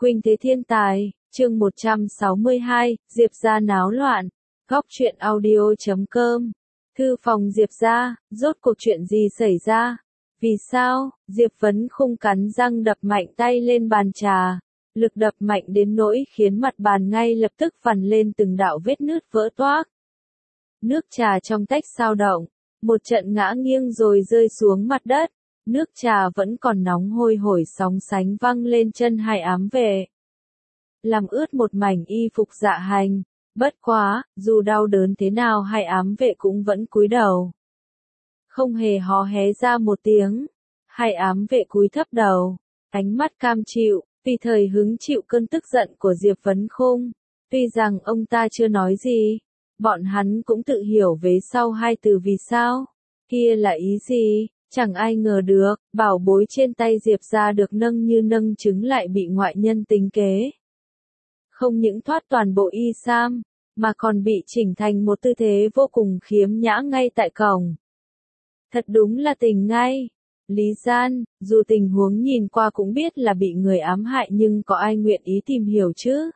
Khuynh thế thiên tài, chương 162, Diệp gia náo loạn. Góc truyện audio.com. Thư phòng Diệp gia, rốt cuộc chuyện gì xảy ra? Vì sao? Diệp Vấn Khung cắn răng đập mạnh tay lên bàn trà. Lực đập mạnh đến nỗi khiến mặt bàn ngay lập tức vằn lên từng đạo vết nứt vỡ toác. Nước trà trong tách xao động, một trận ngã nghiêng rồi rơi xuống mặt đất. Nước trà vẫn còn nóng hôi hổi sóng sánh văng lên chân hai ám vệ, làm ướt một mảnh y phục dạ hành. Bất quá, dù đau đớn thế nào hai ám vệ cũng vẫn cúi đầu, không hề hó hé ra một tiếng. Hai ám vệ cúi thấp đầu, ánh mắt cam chịu, vì thời hứng chịu cơn tức giận của Diệp Vấn Khung. Tuy rằng ông ta chưa nói gì, bọn hắn cũng tự hiểu vế sau hai từ vì sao. Kia là ý gì? Chẳng ai ngờ được, bảo bối trên tay Diệp gia được nâng như nâng trứng lại bị ngoại nhân tính kế. Không những thoát toàn bộ y sam, mà còn bị chỉnh thành một tư thế vô cùng khiếm nhã ngay tại cổng. Thật đúng là tình ngay. Lý gian, dù tình huống nhìn qua cũng biết là bị người ám hại nhưng có ai nguyện ý tìm hiểu chứ?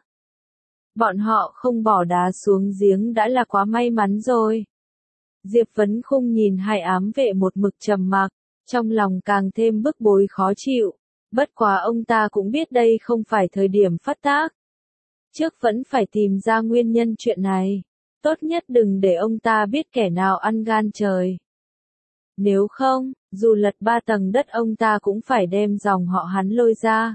Bọn họ không bỏ đá xuống giếng đã là quá may mắn rồi. Diệp Vấn Khung nhìn hai ám vệ một mực trầm mặc, trong lòng càng thêm bức bối khó chịu. Bất quá ông ta cũng biết đây không phải thời điểm phát tác. Trước vẫn phải tìm ra nguyên nhân chuyện này. Tốt nhất đừng để ông ta biết kẻ nào ăn gan trời. Nếu không, dù lật 3 tầng đất ông ta cũng phải đem dòng họ hắn lôi ra.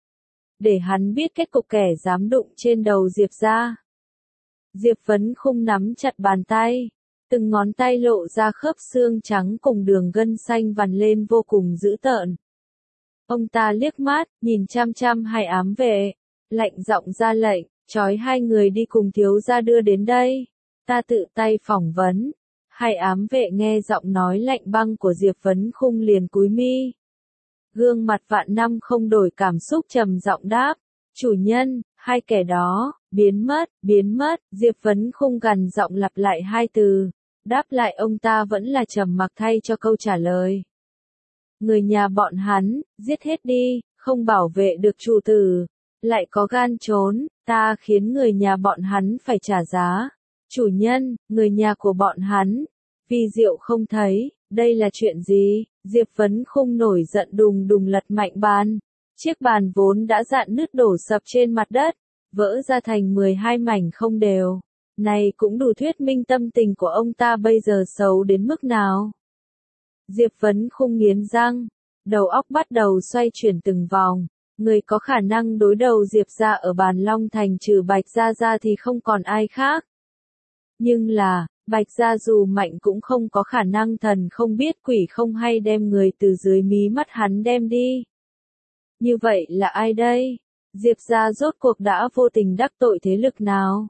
Để hắn biết kết cục kẻ dám đụng trên đầu Diệp gia. Diệp Vấn Khung nắm chặt bàn tay. Từng ngón tay lộ ra khớp xương trắng cùng đường gân xanh vằn lên vô cùng dữ tợn. Ông ta liếc mắt, nhìn chăm chăm hai ám vệ, lạnh giọng ra lệnh, trói hai người đi cùng thiếu gia đưa đến đây. Ta tự tay phỏng vấn. Hai ám vệ nghe giọng nói lạnh băng của Diệp Vấn Khung liền cúi mi. Gương mặt vạn năm không đổi cảm xúc trầm giọng đáp. Chủ nhân, hai kẻ đó, biến mất, Diệp Vấn Khung gằn giọng lặp lại hai từ. Đáp lại ông ta vẫn là trầm mặc thay cho câu trả lời. Người nhà bọn hắn, giết hết đi, không bảo vệ được chủ tử, lại có gan trốn, ta khiến người nhà bọn hắn phải trả giá. Chủ nhân, người nhà của bọn hắn, vì rượu không thấy, đây là chuyện gì? Diệp Vấn Khung nổi giận đùng đùng lật mạnh bàn. Chiếc bàn vốn đã rạn nứt đổ sập trên mặt đất, vỡ ra thành 12 mảnh không đều. Này cũng đủ thuyết minh tâm tình của ông ta bây giờ xấu đến mức nào. Diệp Vấn Khung nghiến răng, đầu óc bắt đầu xoay chuyển từng vòng. Người có khả năng đối đầu Diệp gia ở Bàn Long Thành trừ Bạch gia ra thì không còn ai khác. Nhưng là, Bạch gia dù mạnh cũng không có khả năng thần không biết quỷ không hay đem người từ dưới mí mắt hắn đem đi. Như vậy là ai đây? Diệp gia rốt cuộc đã vô tình đắc tội thế lực nào?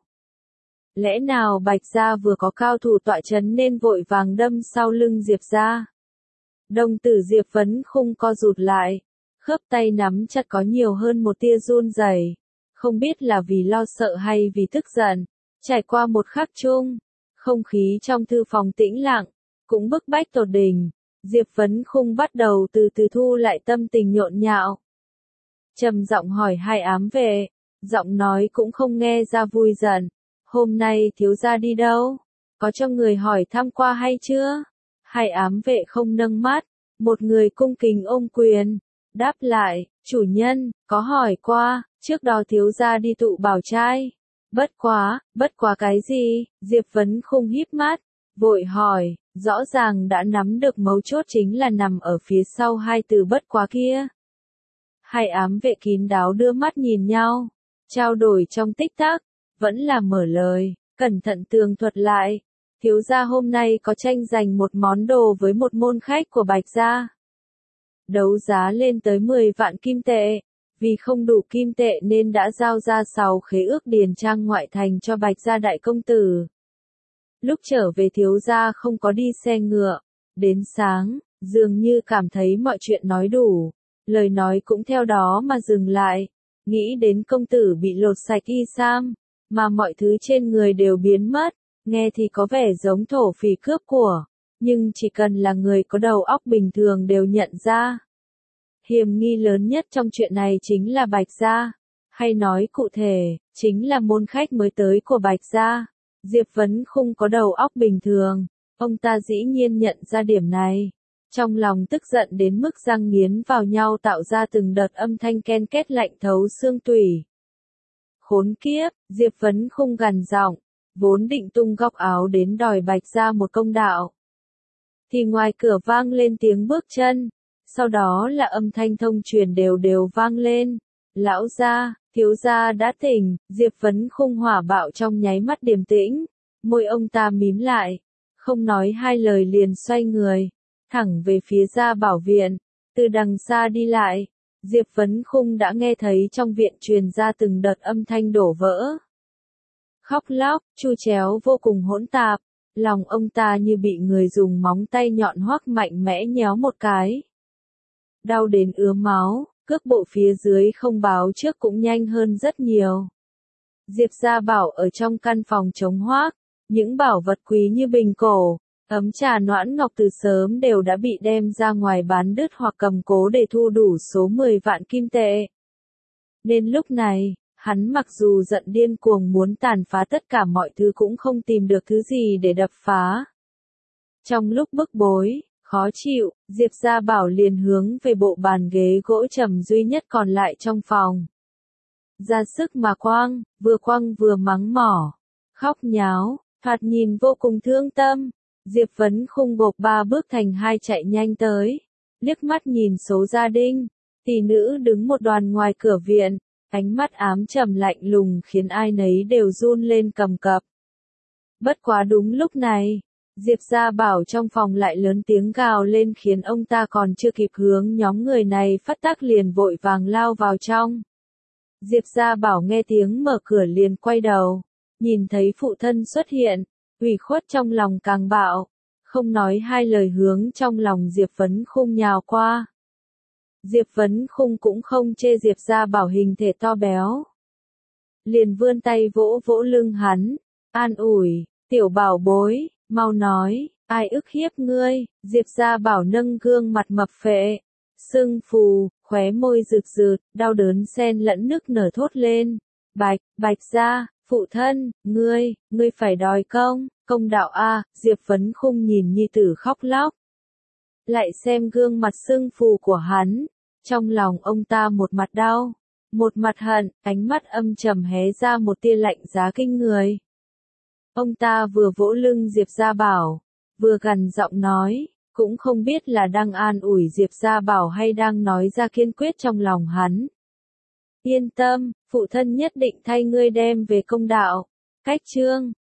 Lẽ nào Bạch gia vừa có cao thủ tọa chấn nên vội vàng đâm sau lưng Diệp gia? Đồng tử Diệp Vấn Khung co rụt lại, khớp tay nắm chặt có nhiều hơn một tia run rẩy, không biết là vì lo sợ hay vì tức giận. Trải qua một khắc chung, không khí trong thư phòng tĩnh lặng, cũng bức bách tột đỉnh. Diệp Vấn Khung bắt đầu từ từ thu lại tâm tình nhộn nhạo. Trầm giọng hỏi hai ám vệ, giọng nói cũng không nghe ra vui giận. Hôm nay thiếu gia đi đâu? Có cho người hỏi thăm qua hay chưa? Hai ám vệ không nâng mắt, một người cung kính ôm quyền, đáp lại, chủ nhân, có hỏi qua, trước đó thiếu gia đi tụ bảo trai. Bất quá cái gì? Diệp Vấn Khung híp mắt, vội hỏi, rõ ràng đã nắm được mấu chốt chính là nằm ở phía sau hai từ bất quá kia. Hai ám vệ kín đáo đưa mắt nhìn nhau, trao đổi trong tích tắc, vẫn là mở lời, cẩn thận tường thuật lại. Thiếu gia hôm nay có tranh giành một món đồ với một môn khách của Bạch gia. Đấu giá lên tới 10 vạn kim tệ. Vì không đủ kim tệ nên đã giao ra 6 khế ước điền trang ngoại thành cho Bạch gia đại công tử. Lúc trở về thiếu gia không có đi xe ngựa. Đến sáng, dường như cảm thấy mọi chuyện nói đủ. Lời nói cũng theo đó mà dừng lại. Nghĩ đến công tử bị lột sạch y sam, mà mọi thứ trên người đều biến mất. Nghe thì có vẻ giống thổ phỉ cướp của. Nhưng chỉ cần là người có đầu óc bình thường đều nhận ra. Hiểm nghi lớn nhất trong chuyện này chính là Bạch gia. Hay nói cụ thể, chính là môn khách mới tới của Bạch gia. Diệp Vấn Khung có đầu óc bình thường, ông ta dĩ nhiên nhận ra điểm này. Trong lòng tức giận đến mức răng nghiến vào nhau tạo ra từng đợt âm thanh ken két lạnh thấu xương tủy. Khốn kiếp, Diệp Vấn Khung gằn giọng, vốn định tung góc áo đến đòi Bạch gia một công đạo. Thì ngoài cửa vang lên tiếng bước chân, sau đó là âm thanh thông truyền đều đều vang lên. Lão gia, thiếu gia đã tỉnh, Diệp Vấn Khung hỏa bạo trong nháy mắt điềm tĩnh, môi ông ta mím lại, không nói hai lời liền xoay người, thẳng về phía Gia Bảo viện, từ đằng xa đi lại. Diệp Vấn Khung đã nghe thấy trong viện truyền ra từng đợt âm thanh đổ vỡ. Khóc lóc, chu chéo vô cùng hỗn tạp, lòng ông ta như bị người dùng móng tay nhọn hoắc mạnh mẽ nhéo một cái. Đau đến ứa máu, cước bộ phía dưới không báo trước cũng nhanh hơn rất nhiều. Diệp Gia Bảo ở trong căn phòng trống hoác, những bảo vật quý như bình cổ, ấm trà noãn ngọc từ sớm đều đã bị đem ra ngoài bán đứt hoặc cầm cố để thu đủ số 10 vạn kim tệ. Nên lúc này, hắn mặc dù giận điên cuồng muốn tàn phá tất cả mọi thứ cũng không tìm được thứ gì để đập phá. Trong lúc bức bối, khó chịu, Diệp Gia Bảo liền hướng về bộ bàn ghế gỗ trầm duy nhất còn lại trong phòng. Ra sức mà quăng vừa mắng mỏ, khóc nháo, thoạt nhìn vô cùng thương tâm. Diệp Vấn Khung gộp 3 bước thành 2 chạy nhanh tới, liếc mắt nhìn số gia đình, tỷ nữ đứng một đoàn ngoài cửa viện, ánh mắt ám trầm lạnh lùng khiến ai nấy đều run lên cầm cập. Bất quá đúng lúc này, Diệp Gia Bảo trong phòng lại lớn tiếng gào lên khiến ông ta còn chưa kịp hướng nhóm người này phát tác liền vội vàng lao vào trong. Diệp Gia Bảo nghe tiếng mở cửa liền quay đầu, nhìn thấy phụ thân xuất hiện, ủy khuất trong lòng càng bạo, không nói hai lời hướng trong lòng Diệp Vấn Khung nhào qua. Diệp Vấn Khung cũng không chê Diệp Gia Bảo hình thể to béo. Liền vươn tay vỗ vỗ lưng hắn, an ủi, tiểu bảo bối, mau nói, ai ức hiếp ngươi. Diệp Gia Bảo nâng gương mặt mập phệ, sưng phù, khóe môi rực rực, đau đớn xen lẫn nức nở thốt lên. Bạch gia, phụ thân, ngươi phải đòi công đạo a. Diệp Vấn Khung nhìn nhi tử khóc lóc. Lại xem gương mặt sưng phù của hắn, trong lòng ông ta một mặt đau, một mặt hận, ánh mắt âm trầm hé ra một tia lạnh giá kinh người. Ông ta vừa vỗ lưng Diệp Gia Bảo, vừa gằn giọng nói, cũng không biết là đang an ủi Diệp Gia Bảo hay đang nói ra kiên quyết trong lòng hắn. Yên tâm, phụ thân nhất định thay ngươi đem về công đạo. Cách chương